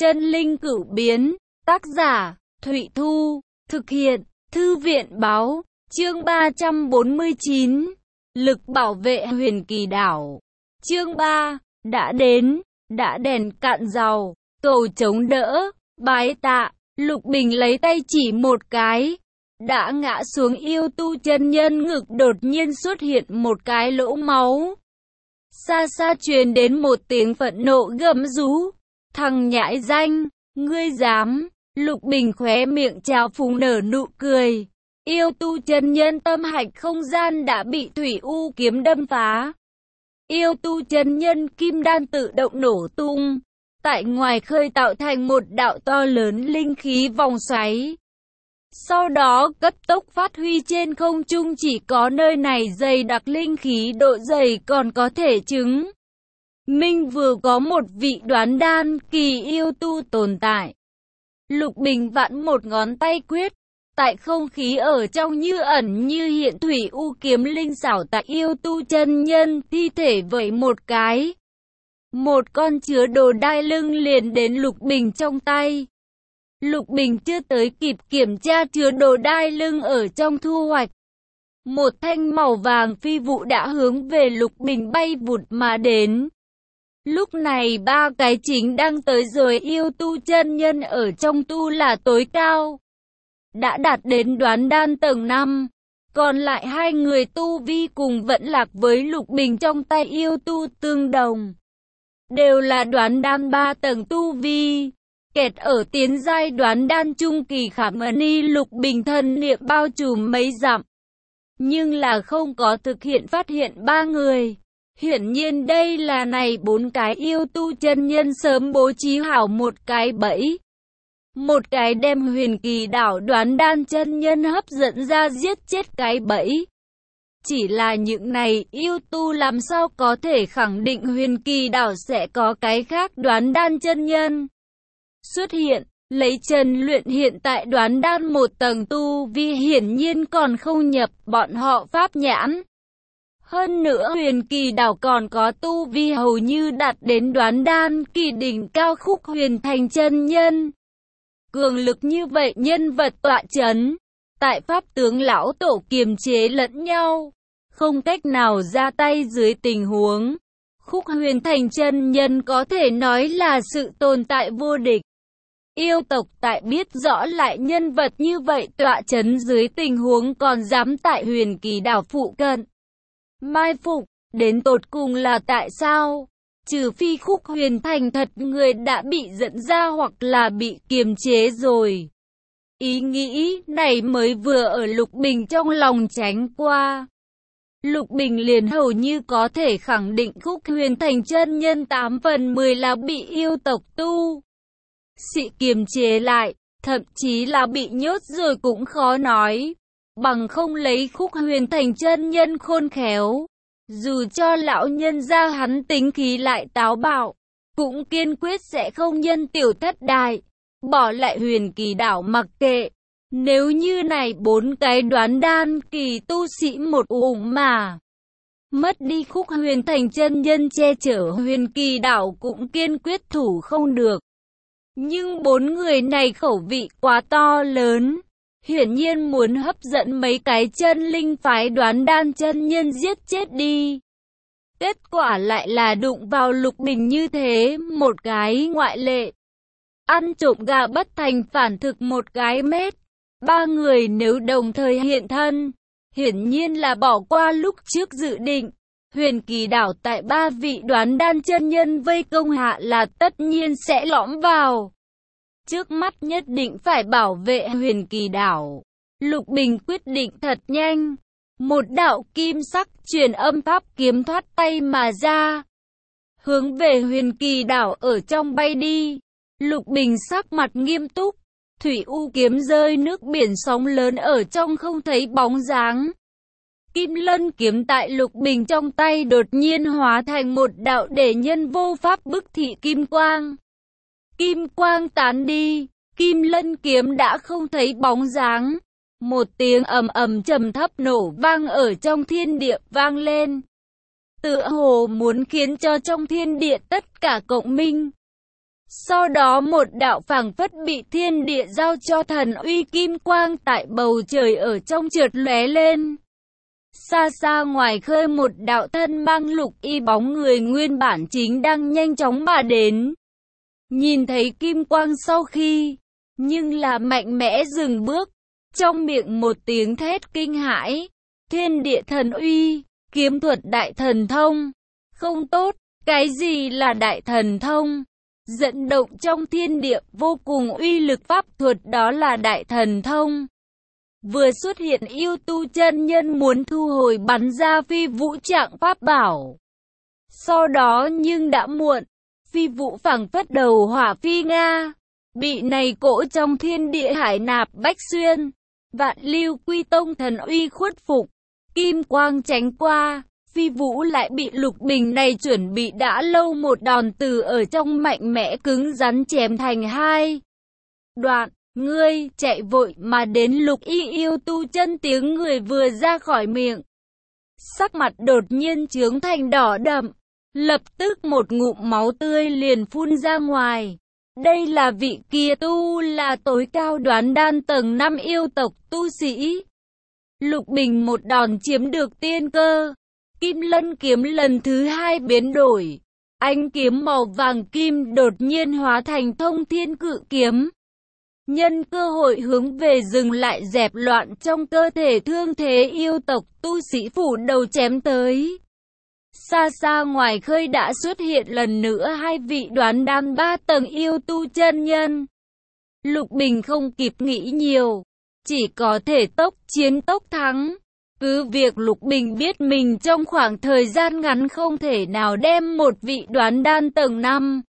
Chân linh cửu biến, tác giả, Thụy Thu, thực hiện, Thư viện báo, chương 349, lực bảo vệ huyền kỳ đảo. Chương 3, đã đến, đã đèn cạn dầu, cầu chống đỡ, bái tạ, Lục Bình lấy tay chỉ một cái. Đã ngã xuống yêu tu chân nhân ngực đột nhiên xuất hiện một cái lỗ máu. Xa xa truyền đến một tiếng phẫn nộ gầm rú. Thằng nhãi danh, ngươi dám. Lục Bình khóe miệng trào phúng nở nụ cười. Yêu tu chân nhân tâm hạch không gian đã bị thủy u kiếm đâm phá. Yêu tu chân nhân kim đan tự động nổ tung. Tại ngoài khơi tạo thành một đạo to lớn linh khí vòng xoáy. Sau đó cấp tốc phát huy trên không trung, chỉ có nơi này dày đặc linh khí độ dày còn có thể chứng minh vừa có một vị đoán đan kỳ yêu tu tồn tại. Lục Bình vặn một ngón tay quyết, tại không khí ở trong như ẩn như hiện thủy u kiếm linh xảo tại yêu tu chân nhân thi thể vẩy một cái. Một con chứa đồ đai lưng liền đến Lục Bình trong tay. Lục Bình chưa tới kịp kiểm tra chứa đồ đai lưng ở trong thu hoạch. Một thanh màu vàng phi vụ đã hướng về Lục Bình bay vụt mà đến. Lúc này ba cái chính đang tới rồi, yêu tu chân nhân ở trong tu là tối cao. Đã đạt đến đoán đan tầng 5. Còn lại hai người tu vi cùng vẫn lạc với Lục Bình trong tay yêu tu tương đồng. Đều là đoán đan 3 tầng tu vi. Kẹt ở tiến giai đoán đan trung kỳ khả mani. Lục Bình thân niệm bao trùm mấy dặm. Nhưng là không có thực hiện phát hiện ba người. Hiển nhiên đây là này 4 cái yêu tu chân nhân sớm bố trí hảo một cái bẫy. Một cái đem huyền kỳ đảo đoán đan chân nhân hấp dẫn ra giết chết cái bẫy. Chỉ là những này yêu tu làm sao có thể khẳng định huyền kỳ đảo sẽ có cái khác đoán đan chân nhân xuất hiện. Lấy chân luyện hiện tại đoán đan một tầng tu vi hiển nhiên còn không nhập bọn họ pháp nhãn. Hơn nữa huyền kỳ đảo còn có tu vi hầu như đạt đến đoán đan kỳ đỉnh cao Khúc Huyền Thành chân nhân. Cường lực như vậy nhân vật tọa chấn, tại pháp tướng lão tổ kiềm chế lẫn nhau, không cách nào ra tay dưới tình huống. Khúc Huyền Thành chân nhân có thể nói là sự tồn tại vô địch. Yêu tộc tại biết rõ lại nhân vật như vậy tọa chấn dưới tình huống còn dám tại huyền kỳ đảo phụ cận mai phục, đến tột cùng là tại sao? Trừ phi Khúc Huyền Thành thật người đã bị dẫn ra hoặc là bị kiềm chế rồi. Ý nghĩ này mới vừa ở Lục Bình trong lòng tránh qua. Lục Bình liền hầu như có thể khẳng định Khúc Huyền Thành chân nhân 8 phần 10 là bị yêu tộc tu sĩ kiềm chế lại, thậm chí là bị nhốt rồi cũng khó nói. Bằng không lấy Khúc Huyền Thành chân nhân khôn khéo, dù cho lão nhân gia hắn tính khí lại táo bạo, cũng kiên quyết sẽ không nhân tiểu thất đại, bỏ lại huyền kỳ đảo mặc kệ. Nếu như này 4 cái đoán đan kỳ tu sĩ một uổng mà mất đi Khúc Huyền Thành chân nhân che chở, huyền kỳ đảo cũng kiên quyết thủ không được. Nhưng 4 người này khẩu vị quá to lớn, hiển nhiên muốn hấp dẫn mấy cái chân linh phái đoán đan chân nhân giết chết đi. Kết quả lại là đụng vào Lục Bình như thế, một cái ngoại lệ. Ăn trộm gà bất thành phản thực một cái mết. Ba người nếu đồng thời hiện thân, hiển nhiên là bỏ qua lúc trước dự định. Huyền kỳ đảo tại 3 vị đoán đan chân nhân vây công hạ là tất nhiên sẽ lõm vào. Trước mắt nhất định phải bảo vệ huyền kỳ đảo. Lục Bình quyết định thật nhanh. Một đạo kim sắc truyền âm pháp kiếm thoát tay mà ra, hướng về huyền kỳ đảo ở trong bay đi. Lục Bình sắc mặt nghiêm túc. Thủy u kiếm rơi nước biển sóng lớn ở trong không thấy bóng dáng. Kim lân kiếm tại Lục Bình trong tay đột nhiên hóa thành một đạo để nhân vô pháp bức thị kim quang. Kim quang tán đi, kim lân kiếm đã không thấy bóng dáng. Một tiếng ầm ầm trầm thấp nổ vang ở trong thiên địa vang lên. Tựa hồ muốn khiến cho trong thiên địa tất cả cộng minh. Sau đó một đạo phảng phất bị thiên địa giao cho thần uy kim quang tại bầu trời ở trong chợt lóe lên. Xa xa ngoài khơi một đạo thân mang lục y bóng người nguyên bản chính đang nhanh chóng mà đến. Nhìn thấy kim quang sau khi, nhưng là mạnh mẽ dừng bước, trong miệng một tiếng thét kinh hãi, thiên địa thần uy, kiếm thuật đại thần thông. Không tốt, cái gì là đại thần thông? Dẫn động trong thiên địa vô cùng uy lực pháp thuật đó là đại thần thông. Vừa xuất hiện yêu tu chân nhân muốn thu hồi bắn ra phi vũ trạng pháp bảo. Sau đó nhưng đã muộn, phi vũ phảng phất đầu hỏa phi nga, bị này cỗ trong thiên địa hải nạp bách xuyên, vạn lưu quy tông thần uy khuất phục, kim quang tránh qua. Phi vũ lại bị Lục Bình này chuẩn bị đã lâu một đòn từ ở trong mạnh mẽ cứng rắn chém thành hai đoạn. Ngươi chạy vội mà đến Lục Y yêu tu chân tiếng người vừa ra khỏi miệng. Sắc mặt đột nhiên chướng thành đỏ đậm, lập tức một ngụm máu tươi liền phun ra ngoài. Đây là vị kia tu là tối cao đoán đan tầng 5 yêu tộc tu sĩ. Lục Bình một đòn chiếm được tiên cơ. Kim lân kiếm lần thứ hai biến đổi. Ánh kiếm màu vàng kim đột nhiên hóa thành thông thiên cự kiếm. Nhân cơ hội hướng về dừng lại dẹp loạn trong cơ thể thương thế yêu tộc tu sĩ phủ đầu chém tới. Xa xa ngoài khơi đã xuất hiện lần nữa hai vị đoán đan 3 tầng yêu tu chân nhân. Lục Bình không kịp nghĩ nhiều, chỉ có thể tốc chiến tốc thắng. Cứ việc Lục Bình biết mình trong khoảng thời gian ngắn không thể nào đem một vị đoán đan tầng 5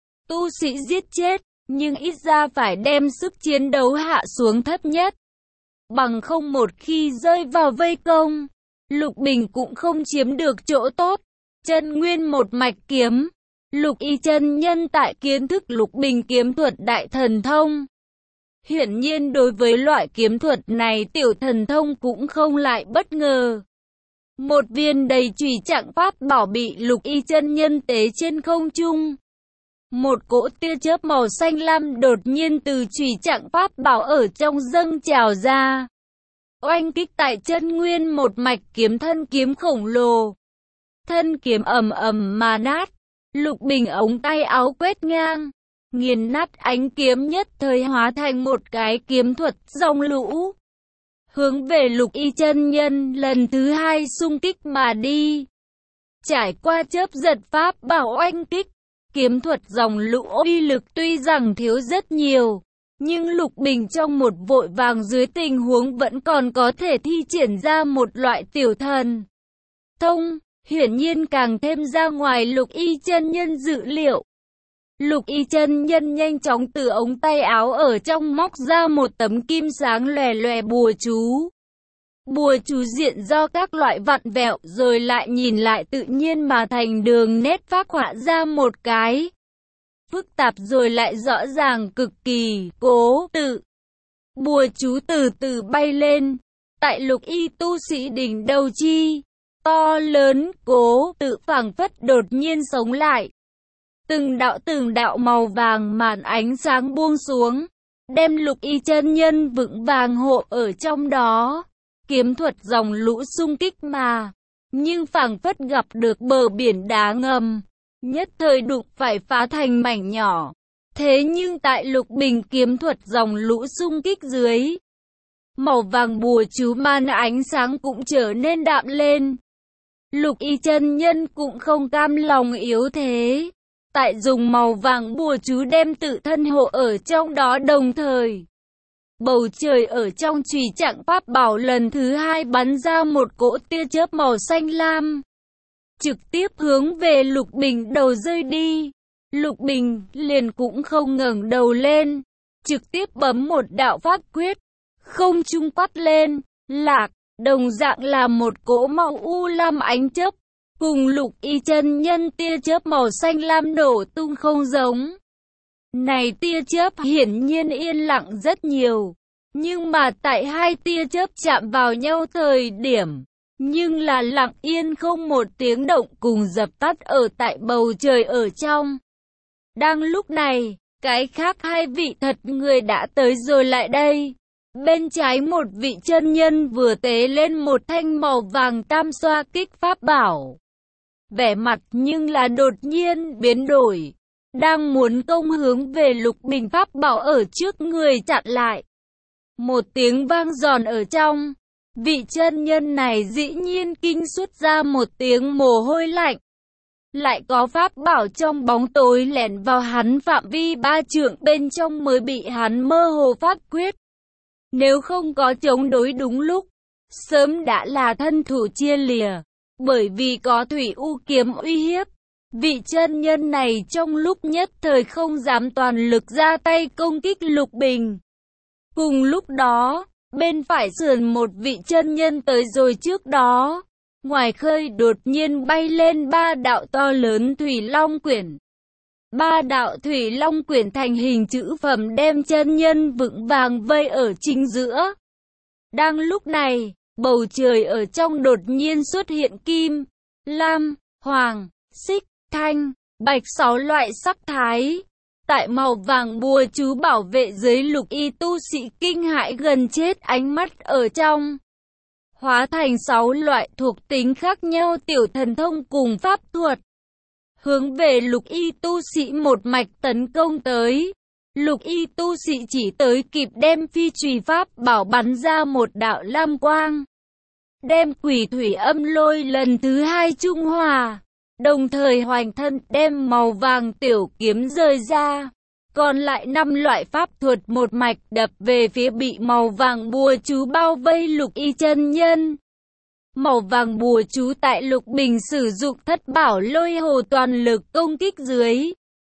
tu sĩ giết chết, nhưng ít ra phải đem sức chiến đấu hạ xuống thấp nhất. Bằng không một khi rơi vào vây công, Lục Bình cũng không chiếm được chỗ tốt. Chân nguyên một mạch kiếm, Lục Y chân nhân tại kiến thức Lục Bình kiếm thuật đại thần thông. Hiển nhiên đối với loại kiếm thuật này tiểu thần thông cũng không lại bất ngờ. Một viên đầy chùy trạng pháp bảo bị Lục Y chân nhân tế trên không trung. Một cỗ tia chớp màu xanh lam đột nhiên từ chùy trạng pháp bảo ở trong dâng trào ra. Oanh kích tại chân nguyên một mạch kiếm thân kiếm khổng lồ. Thân kiếm ầm ầm mà nát. Lục Bình ống tay áo quét ngang, nghiền nát ánh kiếm nhất thời hóa thành một cái kiếm thuật dòng lũ. Hướng về Lục Y chân nhân lần thứ hai xung kích mà đi. Trải qua chớp giật pháp bảo oanh kích, kiếm thuật dòng lũ uy lực tuy rằng thiếu rất nhiều, nhưng Lục Bình trong một vội vàng dưới tình huống vẫn còn có thể thi triển ra một loại tiểu thần thông. Hiển nhiên càng thêm ra ngoài Lục Y chân nhân dự liệu. Lục Y chân nhân nhanh chóng từ ống tay áo ở trong móc ra một tấm kim sáng lòe lòe bùa chú. Bùa chú diện do các loại vặn vẹo rồi lại nhìn lại tự nhiên mà thành đường nét phác họa ra một cái. Phức tạp rồi lại rõ ràng cực kỳ, cố tự. Bùa chú từ từ bay lên. Tại Lục Y tu sĩ đỉnh đầu chi. To lớn, cố tự phảng phất đột nhiên sống lại. Từng đạo màu vàng màn ánh sáng buông xuống, đem Lục Y chân nhân vững vàng hộ ở trong đó. Kiếm thuật dòng lũ xung kích mà, nhưng phảng phất gặp được bờ biển đá ngầm, nhất thời đụng phải phá thành mảnh nhỏ. Thế nhưng tại Lục Bình kiếm thuật dòng lũ xung kích dưới, màu vàng bùa chú màn ánh sáng cũng trở nên đạm lên. Lục Y chân nhân cũng không cam lòng yếu thế, tại dùng màu vàng bùa chú đem tự thân hộ ở trong đó đồng thời. Bầu trời ở trong chùy trạng pháp bảo lần thứ hai bắn ra một cỗ tia chớp màu xanh lam, trực tiếp hướng về Lục Bình đầu rơi đi. Lục Bình liền cũng không ngẩng đầu lên, trực tiếp bấm một đạo pháp quyết, không trung quát lên, lạc. Đồng dạng là một cỗ màu u lam ánh chớp, cùng Lục Y chân nhân tia chớp màu xanh lam nổ tung không giống. Này tia chớp hiển nhiên yên lặng rất nhiều, nhưng mà tại hai tia chớp chạm vào nhau thời điểm, nhưng là lặng yên không một tiếng động cùng dập tắt ở tại bầu trời ở trong. Đang lúc này, cái khác hai vị thật người đã tới rồi lại đây. Bên trái một vị chân nhân vừa tế lên một thanh màu vàng tam xoa kích pháp bảo. Vẻ mặt nhưng là đột nhiên biến đổi. Đang muốn công hướng về Lục Bình pháp bảo ở trước người chặn lại. Một tiếng vang giòn ở trong. Vị chân nhân này dĩ nhiên kinh xuất ra một tiếng mồ hôi lạnh. Lại có pháp bảo trong bóng tối lẻn vào hắn phạm vi 3 trượng bên trong mới bị hắn mơ hồ phát quyết. Nếu không có chống đối đúng lúc, sớm đã là thân thủ chia lìa. Bởi vì có thủy u kiếm uy hiếp, vị chân nhân này trong lúc nhất thời không dám toàn lực ra tay công kích Lục Bình. Cùng lúc đó, bên phải sườn một vị chân nhân tới rồi trước đó. Ngoài khơi đột nhiên bay lên 3 đạo to lớn thủy long quyển. 3 đạo thủy long quyển thành hình chữ phẩm đem chân nhân vững vàng vây ở chính giữa. Đang lúc này, bầu trời ở trong đột nhiên xuất hiện kim, lam, hoàng, xích, thanh, bạch 6 loại sắc thái. Tại màu vàng bùa chú bảo vệ dưới lục y tu sĩ kinh hãi gần chết ánh mắt ở trong. Hóa thành 6 loại thuộc tính khác nhau tiểu thần thông cùng pháp thuật. Hướng về lục y tu sĩ một mạch tấn công tới. Lục y tu sĩ chỉ tới kịp đem phi chùy pháp bảo bắn ra một đạo lam quang. Đem quỷ thủy âm lôi lần thứ 2 trung hòa. Đồng thời hoành thân đem màu vàng tiểu kiếm rời ra. Còn lại 5 loại pháp thuật một mạch đập về phía bị màu vàng bùa chú bao vây lục y chân nhân. Màu vàng bùa chú tại Lục Bình sử dụng thất bảo lôi hồ toàn lực công kích dưới.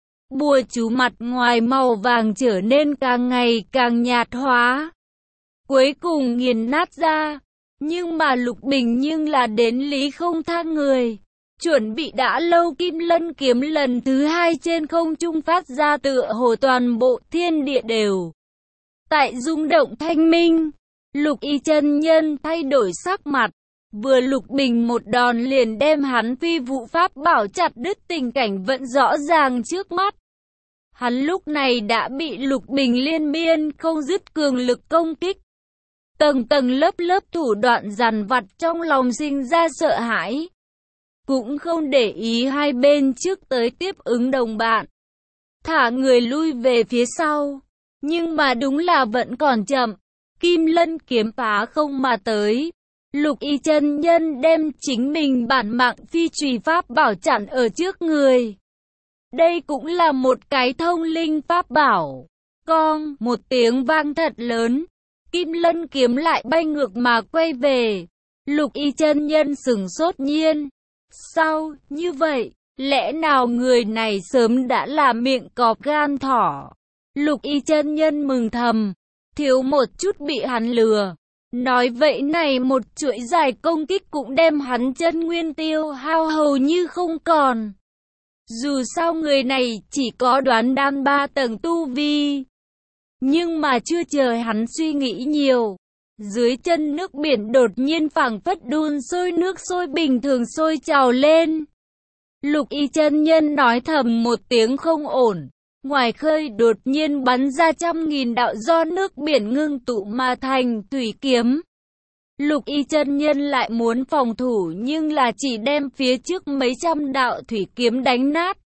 Bùa chú mặt ngoài màu vàng trở nên càng ngày càng nhạt hóa. Cuối cùng nghiền nát ra. Nhưng mà Lục Bình nhưng là đến lý không tha người. Chuẩn bị đã lâu kim lân kiếm lần thứ 2 trên không trung phát ra tựa hồ toàn bộ thiên địa đều. Tại rung động thanh minh, Lục y chân nhân thay đổi sắc mặt. Vừa Lục Bình một đòn liền đem hắn phi vụ pháp bảo chặt đứt tình cảnh vẫn rõ ràng trước mắt. Hắn lúc này đã bị Lục Bình liên miên không dứt cường lực công kích. Tầng tầng lớp lớp thủ đoạn dằn vặt trong lòng sinh ra sợ hãi. Cũng không để ý hai bên trước tới tiếp ứng đồng bạn. Thả người lui về phía sau. Nhưng mà đúng là vẫn còn chậm. Kim lân kiếm phá không mà tới. Lục y chân nhân đem chính mình bản mạng phi chùy pháp bảo chặn ở trước người. Đây cũng là một cái thông linh pháp bảo. Con, một tiếng vang thật lớn. Kim lân kiếm lại bay ngược mà quay về. Lục y chân nhân sửng sốt nhiên. Sao, như vậy, lẽ nào người này sớm đã là miệng cọp gan thỏ? Lục y chân nhân mừng thầm, thiếu một chút bị hắn lừa. Nói vậy này một chuỗi dài công kích cũng đem hắn chân nguyên tiêu hao hầu như không còn. Dù sao người này chỉ có đoán đan 3 tầng tu vi. Nhưng mà chưa chờ hắn suy nghĩ nhiều. Dưới chân nước biển đột nhiên phảng phất đun sôi nước sôi bình thường sôi trào lên. Lục y chân nhân nói thầm một tiếng không ổn. Ngoài khơi đột nhiên bắn ra 100.000 đạo do nước biển ngưng tụ mà thành thủy kiếm. Lục y chân nhân lại muốn phòng thủ nhưng là chỉ đem phía trước mấy trăm đạo thủy kiếm đánh nát.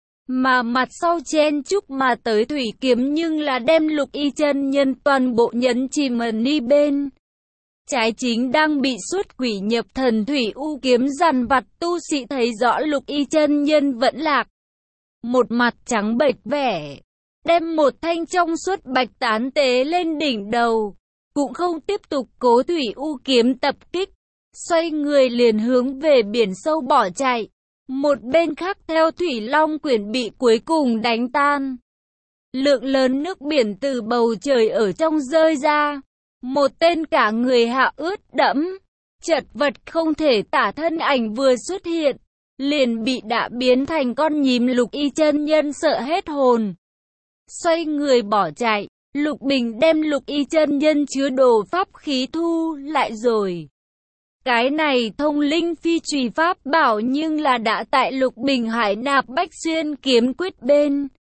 Mà mặt sau chen chúc mà tới thủy kiếm nhưng là đem lục y chân nhân toàn bộ nhấn chìm đi bên. Trái chính đang bị xuất quỷ nhập thần thủy u kiếm dằn vặt tu sĩ thấy rõ lục y chân nhân vẫn lạc. Một mặt trắng bệch vẻ, đem một thanh trong suốt bạch tán tế lên đỉnh đầu. Cũng không tiếp tục cố thủy u kiếm tập kích. Xoay người liền hướng về biển sâu bỏ chạy. Một bên khác theo thủy long quyển bị cuối cùng đánh tan. Lượng lớn nước biển từ bầu trời ở trong rơi ra. Một tên cả người hạ ướt đẫm, chật vật không thể tả thân ảnh vừa xuất hiện. Liền bị đã biến thành con nhím lục y chân nhân sợ hết hồn. Xoay người bỏ chạy. Lục Bình đem lục y chân nhân chứa đồ pháp khí thu lại rồi. Cái này thông linh phi chùy pháp bảo nhưng là đã tại Lục Bình hải nạp bách xuyên kiếm quyết bên.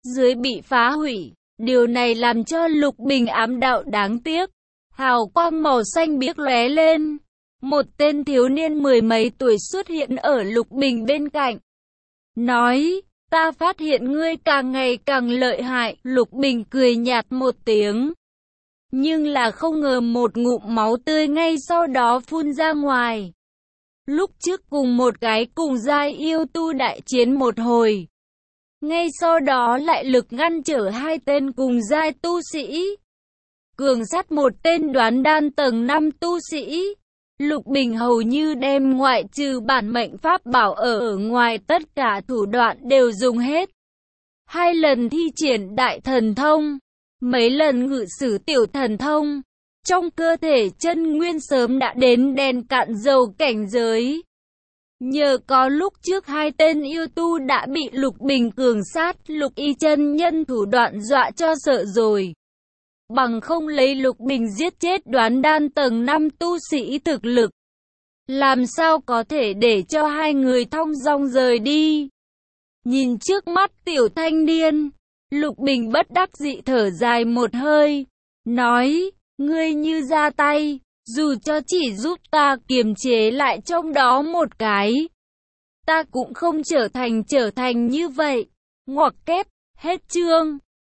dưới bị phá hủy. Điều này làm cho Lục Bình ám đạo đáng tiếc. Hào quang màu xanh biếc lóe lên. Một tên thiếu niên mười mấy tuổi xuất hiện ở Lục Bình bên cạnh. Nói, ta phát hiện ngươi càng ngày càng lợi hại. Lục Bình cười nhạt một tiếng. Nhưng là không ngờ một ngụm máu tươi ngay sau đó phun ra ngoài. Lúc trước cùng một cái cùng giai yêu tu đại chiến một hồi. Ngay sau đó lại lực ngăn trở hai tên cùng giai tu sĩ. Cường sát một tên đoán đan tầng 5 tu sĩ. Lục Bình hầu như đem ngoại trừ bản mệnh pháp bảo ở ngoài tất cả thủ đoạn đều dùng hết. 2 lần thi triển đại thần thông, mấy lần ngự sử tiểu thần thông. Trong cơ thể chân nguyên sớm đã đến đèn cạn dầu cảnh giới. Nhờ có lúc trước hai tên yêu tu đã bị Lục Bình cường sát, Lục Y chân nhân thủ đoạn dọa cho sợ rồi. Bằng không lấy Lục Bình giết chết đoán đan tầng 5 tu sĩ thực lực. Làm sao có thể để cho hai người thong dong rời đi. Nhìn trước mắt tiểu thanh niên, Lục Bình bất đắc dĩ thở dài một hơi. Nói, ngươi như ra tay, dù cho chỉ giúp ta kiềm chế lại trong đó một cái. Ta cũng không trở thành như vậy. Ngoặc kép, hết chương.